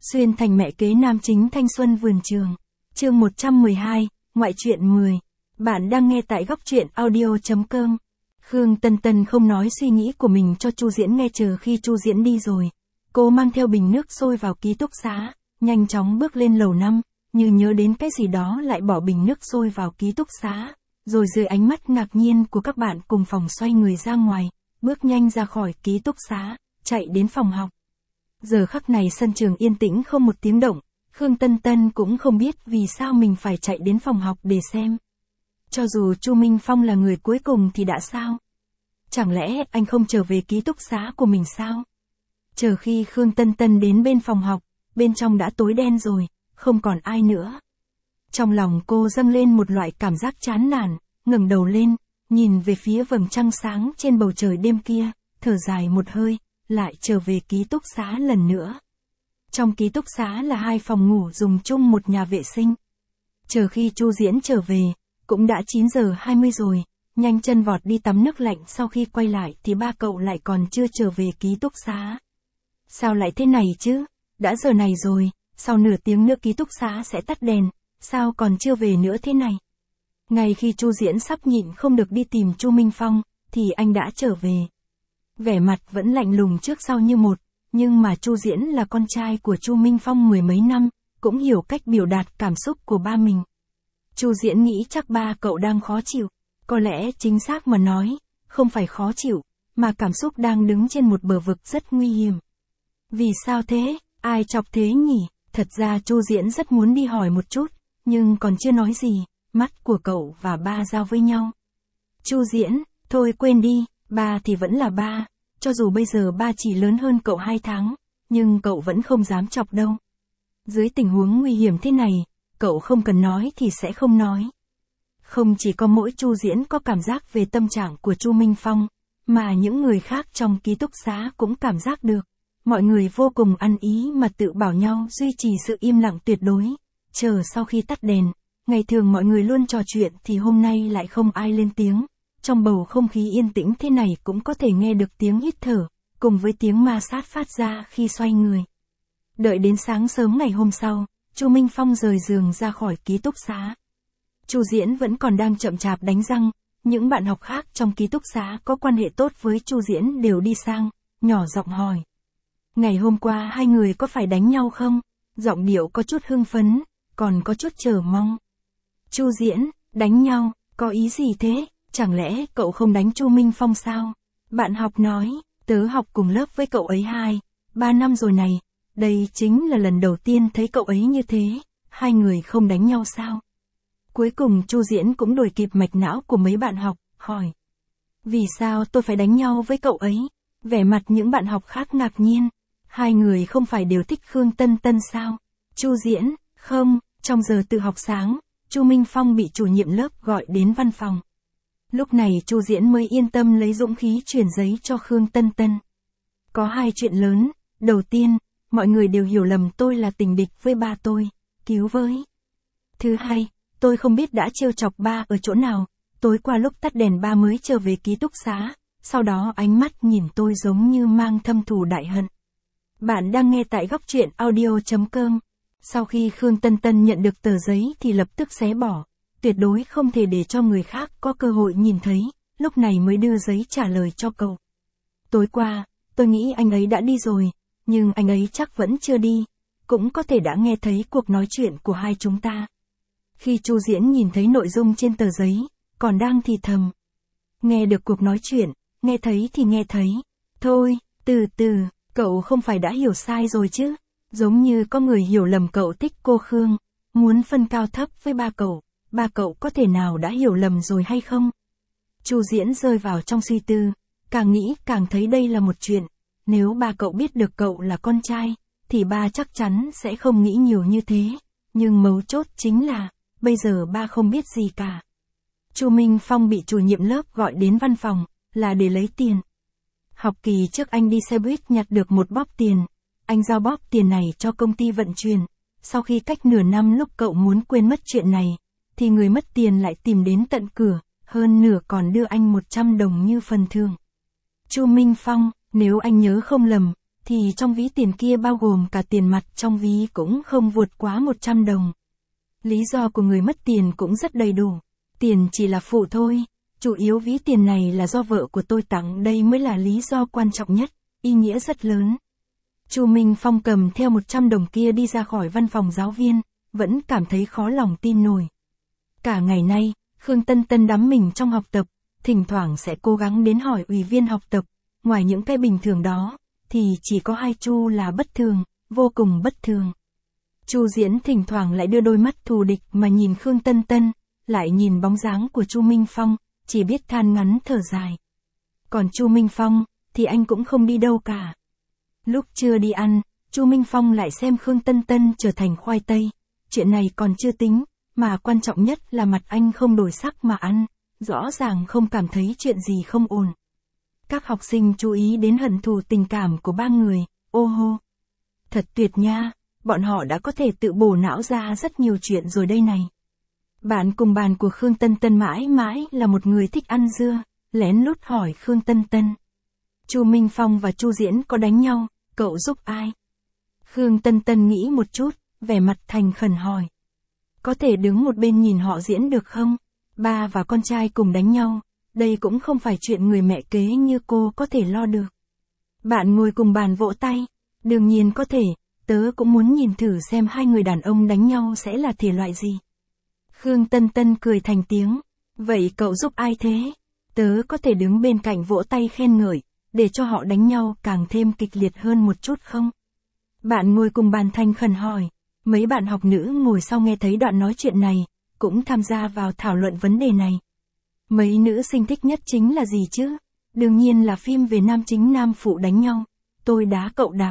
Xuyên thành mẹ kế nam chính thanh xuân vườn trường. Chương 112, ngoại truyện 10. Bạn đang nghe tại góc truyện audio.com. Khương Tân Tân không nói suy nghĩ của mình cho Chu Diễn nghe, chờ khi Chu Diễn đi rồi. Cô mang theo bình nước sôi vào ký túc xá, nhanh chóng bước lên lầu 5, như nhớ đến cái gì đó lại bỏ bình nước sôi vào ký túc xá. Rồi dưới ánh mắt ngạc nhiên của các bạn cùng phòng xoay người ra ngoài, bước nhanh ra khỏi ký túc xá, chạy đến phòng học. Giờ khắc này sân trường yên tĩnh không một tiếng động, Khương Tân Tân cũng không biết vì sao mình phải chạy đến phòng học để xem. Cho dù Chu Minh Phong là người cuối cùng thì đã sao? Chẳng lẽ anh không trở về ký túc xá của mình sao? Chờ khi Khương Tân Tân đến bên phòng học, bên trong đã tối đen rồi, không còn ai nữa. Trong lòng cô dâng lên một loại cảm giác chán nản, ngẩng đầu lên, nhìn về phía vầng trăng sáng trên bầu trời đêm kia, thở dài một hơi, lại trở về ký túc xá lần nữa. Trong ký túc xá là 2 phòng ngủ dùng chung một nhà vệ sinh. Chờ khi Chu Diễn trở về, cũng đã 9 giờ 20 rồi, nhanh chân vọt đi tắm nước lạnh, sau khi quay lại thì ba cậu lại còn chưa trở về ký túc xá. Sao lại thế này chứ? Đã giờ này rồi, sau nửa tiếng nữa ký túc xá sẽ tắt đèn, sao còn chưa về nữa thế này? Ngay khi Chu Diễn sắp nhịn không được đi tìm Chu Minh Phong, thì anh đã trở về. Vẻ mặt vẫn lạnh lùng trước sau như một, nhưng mà Chu Diễn là con trai của Chu Minh Phong mười mấy năm, cũng hiểu cách biểu đạt cảm xúc của ba mình. Chu Diễn nghĩ chắc ba cậu đang khó chịu, có lẽ chính xác mà nói, không phải khó chịu, mà cảm xúc đang đứng trên một bờ vực rất nguy hiểm. Vì sao thế? Ai chọc thế nhỉ? Thật ra Chu Diễn rất muốn đi hỏi một chút, nhưng còn chưa nói gì, mắt của cậu và ba giao với nhau. Chu Diễn, thôi quên đi, ba thì vẫn là ba, cho dù bây giờ ba chỉ lớn hơn cậu 2 tháng, nhưng cậu vẫn không dám chọc đâu. Dưới tình huống nguy hiểm thế này, cậu không cần nói thì sẽ không nói. Không chỉ có mỗi Chu Diễn có cảm giác về tâm trạng của Chu Minh Phong, mà những người khác trong ký túc xá cũng cảm giác được. Mọi người vô cùng ăn ý mà tự bảo nhau duy trì sự im lặng tuyệt đối. Chờ sau khi tắt đèn, ngày thường mọi người luôn trò chuyện thì hôm nay lại không ai lên tiếng. Trong bầu không khí yên tĩnh thế này cũng có thể nghe được tiếng hít thở, cùng với tiếng ma sát phát ra khi xoay người. Đợi đến sáng sớm ngày hôm sau, Chu Minh Phong rời giường ra khỏi ký túc xá. Chu Diễn vẫn còn đang chậm chạp đánh răng, những bạn học khác trong ký túc xá có quan hệ tốt với Chu Diễn đều đi sang, nhỏ giọng hỏi. Ngày hôm qua hai người có phải đánh nhau không? Giọng điệu có chút hưng phấn, còn có chút chờ mong. Chu Diễn, đánh nhau, có ý gì thế? Chẳng lẽ cậu không đánh Chu Minh Phong sao? Bạn học nói, tớ học cùng lớp với cậu ấy 2-3 năm rồi này, đây chính là lần đầu tiên thấy cậu ấy như thế, hai người không đánh nhau sao? Cuối cùng Chu Diễn cũng đuổi kịp mạch não của mấy bạn học, hỏi. Vì sao tôi phải đánh nhau với cậu ấy? Vẻ mặt những bạn học khác ngạc nhiên, hai người không phải đều thích Khương Tân Tân sao? Chu Diễn, không, trong giờ tự học sáng, Chu Minh Phong bị chủ nhiệm lớp gọi đến văn phòng. Lúc này Chu Diễn mới yên tâm lấy dũng khí chuyển giấy cho Khương Tân Tân. Có 2 chuyện lớn, đầu tiên, mọi người đều hiểu lầm tôi là tình địch với ba tôi, cứu với. Thứ hai, tôi không biết đã trêu chọc ba ở chỗ nào, tối qua lúc tắt đèn ba mới trở về ký túc xá, sau đó ánh mắt nhìn tôi giống như mang thâm thù đại hận. Bạn đang nghe tại góc truyện audio.com. Sau khi Khương Tân Tân nhận được tờ giấy thì lập tức xé bỏ. Tuyệt đối không thể để cho người khác có cơ hội nhìn thấy, lúc này mới đưa giấy trả lời cho cậu. Tối qua, tôi nghĩ anh ấy đã đi rồi, nhưng anh ấy chắc vẫn chưa đi, cũng có thể đã nghe thấy cuộc nói chuyện của hai chúng ta. Khi Chu Diễn nhìn thấy nội dung trên tờ giấy, còn đang thì thầm. Nghe được cuộc nói chuyện, nghe thấy thì nghe thấy. Thôi, từ từ, cậu không phải đã hiểu sai rồi chứ? Giống như có người hiểu lầm cậu thích cô Khương, muốn phân cao thấp với ba cậu có thể nào đã hiểu lầm rồi hay không? Chu Diễn rơi vào trong suy tư, càng nghĩ càng thấy đây là một chuyện. Nếu ba cậu biết được cậu là con trai, thì ba chắc chắn sẽ không nghĩ nhiều như thế. Nhưng mấu chốt chính là, bây giờ ba không biết gì cả. Chu Minh Phong bị chủ nhiệm lớp gọi đến văn phòng, là để lấy tiền. Học kỳ trước anh đi xe buýt nhặt được một bóp tiền. Anh giao bóp tiền này cho công ty vận chuyển. Sau khi cách nửa năm lúc cậu muốn quên mất chuyện này, thì người mất tiền lại tìm đến tận cửa, hơn nửa còn đưa anh 100 đồng như phần thưởng. Chu Minh Phong, nếu anh nhớ không lầm, thì trong ví tiền kia bao gồm cả tiền mặt trong ví cũng không vượt quá 100 đồng. Lý do của người mất tiền cũng rất đầy đủ. Tiền chỉ là phụ thôi, chủ yếu ví tiền này là do vợ của tôi tặng, đây mới là lý do quan trọng nhất, ý nghĩa rất lớn. Chu Minh Phong cầm theo 100 đồng kia đi ra khỏi văn phòng giáo viên, vẫn cảm thấy khó lòng tin nổi. Cả ngày nay, Khương Tân Tân đắm mình trong học tập, thỉnh thoảng sẽ cố gắng đến hỏi ủy viên học tập, ngoài những cái bình thường đó, thì chỉ có hai Chu là bất thường, vô cùng bất thường. Chu Diễn thỉnh thoảng lại đưa đôi mắt thù địch mà nhìn Khương Tân Tân, lại nhìn bóng dáng của Chu Minh Phong, chỉ biết than ngắn thở dài. Còn Chu Minh Phong, thì anh cũng không đi đâu cả. Lúc chưa đi ăn, Chu Minh Phong lại xem Khương Tân Tân trở thành khoai tây. Chuyện này còn chưa tính, mà quan trọng nhất là mặt anh không đổi sắc mà ăn, rõ ràng không cảm thấy chuyện gì không ổn. Các học sinh chú ý đến hận thù tình cảm của ba người, ô hô. Thật tuyệt nha, bọn họ đã có thể tự bổ não ra rất nhiều chuyện rồi đây này. Bạn cùng bàn của Khương Tân Tân mãi mãi là một người thích ăn dưa, lén lút hỏi Khương Tân Tân. Chu Minh Phong và Chu Diễn có đánh nhau, cậu giúp ai? Khương Tân Tân nghĩ một chút, vẻ mặt thành khẩn hỏi. Có thể đứng một bên nhìn họ diễn được không? Ba và con trai cùng đánh nhau, đây cũng không phải chuyện người mẹ kế như cô có thể lo được. Bạn ngồi cùng bàn vỗ tay, đương nhiên có thể, tớ cũng muốn nhìn thử xem hai người đàn ông đánh nhau sẽ là thể loại gì. Khương Tân Tân cười thành tiếng, vậy cậu giúp ai thế? Tớ có thể đứng bên cạnh vỗ tay khen ngợi, để cho họ đánh nhau càng thêm kịch liệt hơn một chút không? Bạn ngồi cùng bàn thành khẩn hỏi, mấy bạn học nữ ngồi sau nghe thấy đoạn nói chuyện này, cũng tham gia vào thảo luận vấn đề này. Mấy nữ sinh thích nhất chính là gì chứ? Đương nhiên là phim về nam chính nam phụ đánh nhau, tôi đá cậu đạp.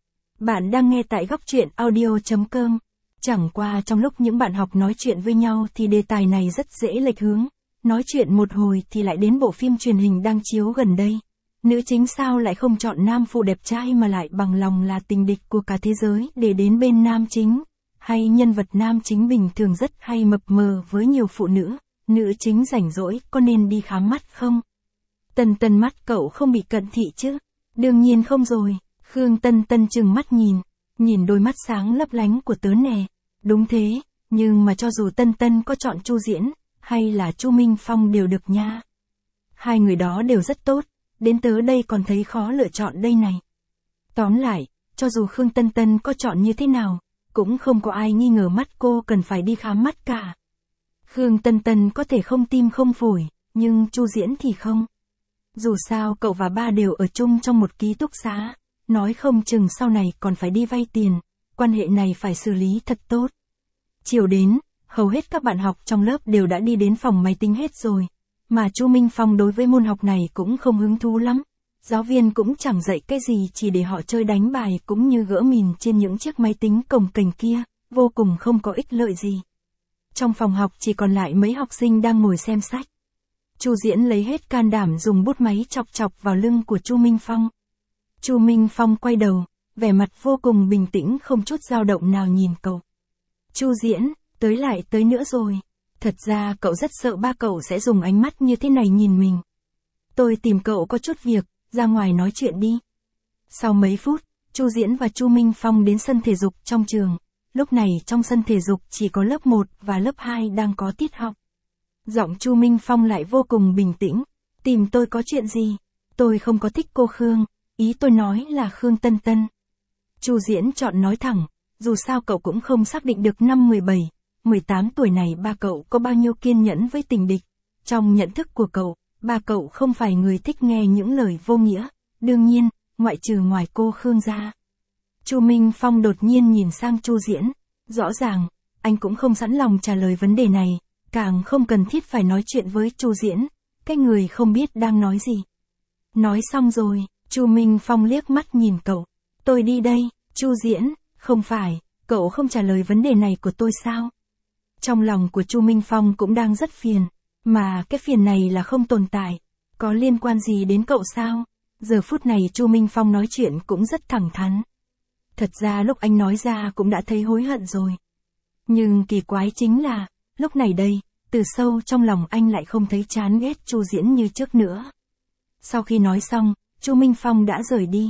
Bạn đang nghe tại góc truyện audio.com. Chẳng qua trong lúc những bạn học nói chuyện với nhau thì đề tài này rất dễ lệch hướng. Nói chuyện một hồi thì lại đến bộ phim truyền hình đang chiếu gần đây. Nữ chính sao lại không chọn nam phụ đẹp trai mà lại bằng lòng là tình địch của cả thế giới để đến bên nam chính? Hay nhân vật nam chính bình thường rất hay mập mờ với nhiều phụ nữ, nữ chính rảnh rỗi có nên đi khám mắt không? Tân Tân mắt cậu không bị cận thị chứ? Đương nhiên không rồi. Khương Tân Tân trừng mắt nhìn đôi mắt sáng lấp lánh của tớ nè. Đúng thế, nhưng mà cho dù Tân Tân có chọn Chu Diễn, hay là Chu Minh Phong đều được nha. Hai người đó đều rất tốt, đến tớ đây còn thấy khó lựa chọn đây này. Tóm lại, cho dù Khương Tân Tân có chọn như thế nào, cũng không có ai nghi ngờ mắt cô cần phải đi khám mắt cả. Khương Tân Tân có thể không tim không phổi, nhưng Chu Diễn thì không. Dù sao cậu và ba đều ở chung trong một ký túc xá, nói không chừng sau này còn phải đi vay tiền, quan hệ này phải xử lý thật tốt. Chiều đến, hầu hết các bạn học trong lớp đều đã đi đến phòng máy tính hết rồi, mà Chu Minh Phong đối với môn học này cũng không hứng thú lắm. Giáo viên cũng chẳng dạy cái gì chỉ để họ chơi đánh bài cũng như gỡ mìn trên những chiếc máy tính cồng kềnh kia, vô cùng không có ích lợi gì. Trong phòng học chỉ còn lại mấy học sinh đang ngồi xem sách. Chu Diễn lấy hết can đảm dùng bút máy chọc chọc vào lưng của Chu Minh Phong. Chu Minh Phong quay đầu, vẻ mặt vô cùng bình tĩnh không chút dao động nào nhìn cậu. Chu Diễn, tới nữa rồi. Thật ra cậu rất sợ ba cậu sẽ dùng ánh mắt như thế này nhìn mình. Tôi tìm cậu có chút việc, ra ngoài nói chuyện đi. Sau mấy phút, Chu Diễn và Chu Minh Phong đến sân thể dục trong trường. Lúc này trong sân thể dục chỉ có lớp 1 và lớp 2 đang có tiết học. Giọng Chu Minh Phong lại vô cùng bình tĩnh. Tìm tôi có chuyện gì? Tôi không có thích cô Khương, ý tôi nói là Khương Tân Tân. Chu Diễn chọn nói thẳng, dù sao cậu cũng không xác định được năm 17, 18 tuổi này ba cậu có bao nhiêu kiên nhẫn với tình địch. Trong nhận thức của cậu, ba cậu không phải người thích nghe những lời vô nghĩa, đương nhiên, ngoại trừ ngoài cô Khương ra. Chu Minh Phong đột nhiên nhìn sang Chu Diễn, rõ ràng, anh cũng không sẵn lòng trả lời vấn đề này, càng không cần thiết phải nói chuyện với Chu Diễn, cái người không biết đang nói gì. Nói xong rồi, Chu Minh Phong liếc mắt nhìn cậu, tôi đi đây. Chu Diễn, không phải, cậu không trả lời vấn đề này của tôi sao? Trong lòng của Chu Minh Phong cũng đang rất phiền, mà cái phiền này là không tồn tại, có liên quan gì đến cậu sao? Giờ phút này Chu Minh Phong nói chuyện cũng rất thẳng thắn. Thật ra lúc anh nói ra cũng đã thấy hối hận rồi. Nhưng kỳ quái chính là, lúc này đây, từ sâu trong lòng anh lại không thấy chán ghét Chu Diễn như trước nữa. Sau khi nói xong, Chu Minh Phong đã rời đi.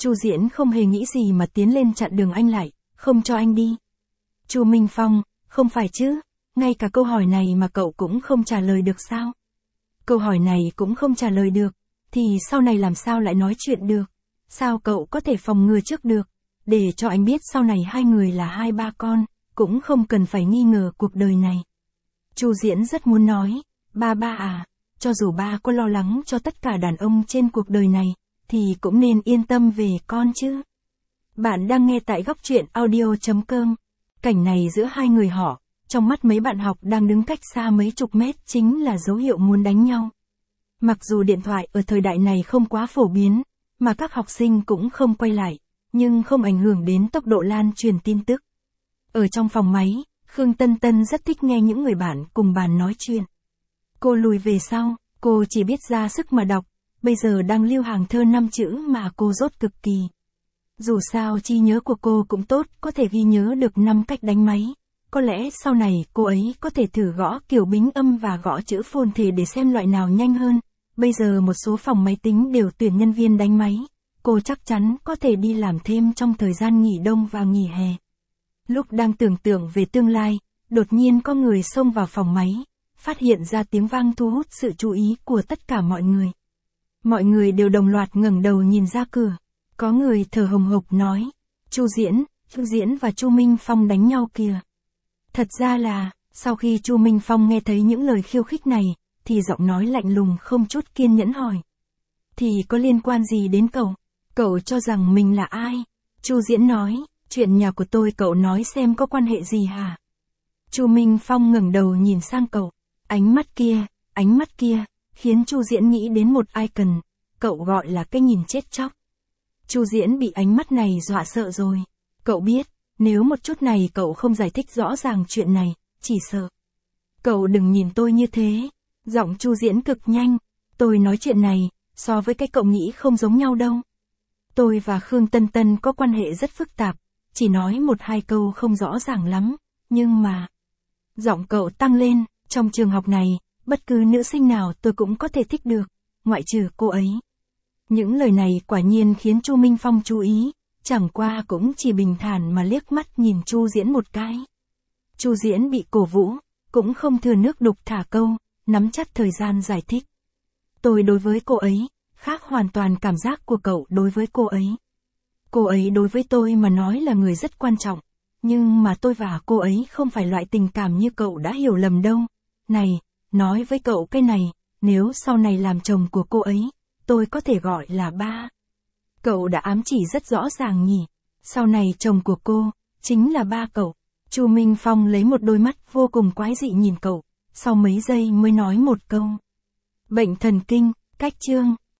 Chu Diễn không hề nghĩ gì mà tiến lên chặn đường anh lại, không cho anh đi. Chu Minh Phong, không phải chứ, ngay cả câu hỏi này mà cậu cũng không trả lời được sao? Câu hỏi này cũng không trả lời được, thì sau này làm sao lại nói chuyện được? Sao cậu có thể phòng ngừa trước được? Để cho anh biết sau này hai người là hai ba con, cũng không cần phải nghi ngờ cuộc đời này. Chu Diễn rất muốn nói, ba à, cho dù ba có lo lắng cho tất cả đàn ông trên cuộc đời này, thì cũng nên yên tâm về con chứ. Bạn đang nghe tại góc truyện audio.com. Cảnh này giữa hai người họ, trong mắt mấy bạn học đang đứng cách xa mấy chục mét chính là dấu hiệu muốn đánh nhau. Mặc dù điện thoại ở thời đại này không quá phổ biến, mà các học sinh cũng không quay lại, nhưng không ảnh hưởng đến tốc độ lan truyền tin tức. Ở trong phòng máy, Khương Tân Tân rất thích nghe những người bạn cùng bàn nói chuyện. Cô lùi về sau, cô chỉ biết ra sức mà đọc, bây giờ đang lưu hàng thơ 5 chữ mà cô dốt cực kỳ. Dù sao trí nhớ của cô cũng tốt, có thể ghi nhớ được 5 cách đánh máy. Có lẽ sau này cô ấy có thể thử gõ kiểu bính âm và gõ chữ phồn thể để xem loại nào nhanh hơn. Bây giờ một số phòng máy tính đều tuyển nhân viên đánh máy. Cô chắc chắn có thể đi làm thêm trong thời gian nghỉ đông và nghỉ hè. Lúc đang tưởng tượng về tương lai, đột nhiên có người xông vào phòng máy, phát hiện ra tiếng vang thu hút sự chú ý của tất cả mọi người. Mọi người đều đồng loạt ngẩng đầu nhìn ra cửa. Có người thở hồng hộc nói, Chu Diễn và Chu Minh Phong đánh nhau kìa. Thật ra là, sau khi Chu Minh Phong nghe thấy những lời khiêu khích này, thì giọng nói lạnh lùng không chút kiên nhẫn hỏi. Thì có liên quan gì đến cậu? Cậu cho rằng mình là ai? Chu Diễn nói, chuyện nhà của tôi cậu nói xem có quan hệ gì hả? Chu Minh Phong ngẩng đầu nhìn sang cậu, ánh mắt kia, khiến Chu Diễn nghĩ đến một icon, cậu gọi là cái nhìn chết chóc. Chu Diễn bị ánh mắt này dọa sợ rồi. Cậu biết, nếu một chút này cậu không giải thích rõ ràng chuyện này, chỉ sợ. Cậu đừng nhìn tôi như thế. Giọng Chu Diễn cực nhanh. Tôi nói chuyện này, so với cái cậu nghĩ không giống nhau đâu. Tôi và Khương Tân Tân có quan hệ rất phức tạp, chỉ nói một hai câu không rõ ràng lắm, nhưng mà... Giọng cậu tăng lên, trong trường học này, bất cứ nữ sinh nào tôi cũng có thể thích được, ngoại trừ cô ấy. Những lời này quả nhiên khiến Chu Minh Phong chú ý, chẳng qua cũng chỉ bình thản mà liếc mắt nhìn Chu Diễn một cái. Chu Diễn bị cổ vũ, cũng không thừa nước đục thả câu, nắm chắc thời gian giải thích. Tôi đối với cô ấy, khác hoàn toàn cảm giác của cậu đối với cô ấy. Cô ấy đối với tôi mà nói là người rất quan trọng, nhưng mà tôi và cô ấy không phải loại tình cảm như cậu đã hiểu lầm đâu. Này, nói với cậu cái này, nếu sau này làm chồng của cô ấy, tôi có thể gọi là ba. Cậu đã ám chỉ rất rõ ràng nhỉ, sau này chồng của cô, chính là ba cậu. Chu Minh Phong lấy một đôi mắt vô cùng quái dị nhìn cậu, sau mấy giây mới nói một câu. Bệnh thần kinh, cách chương.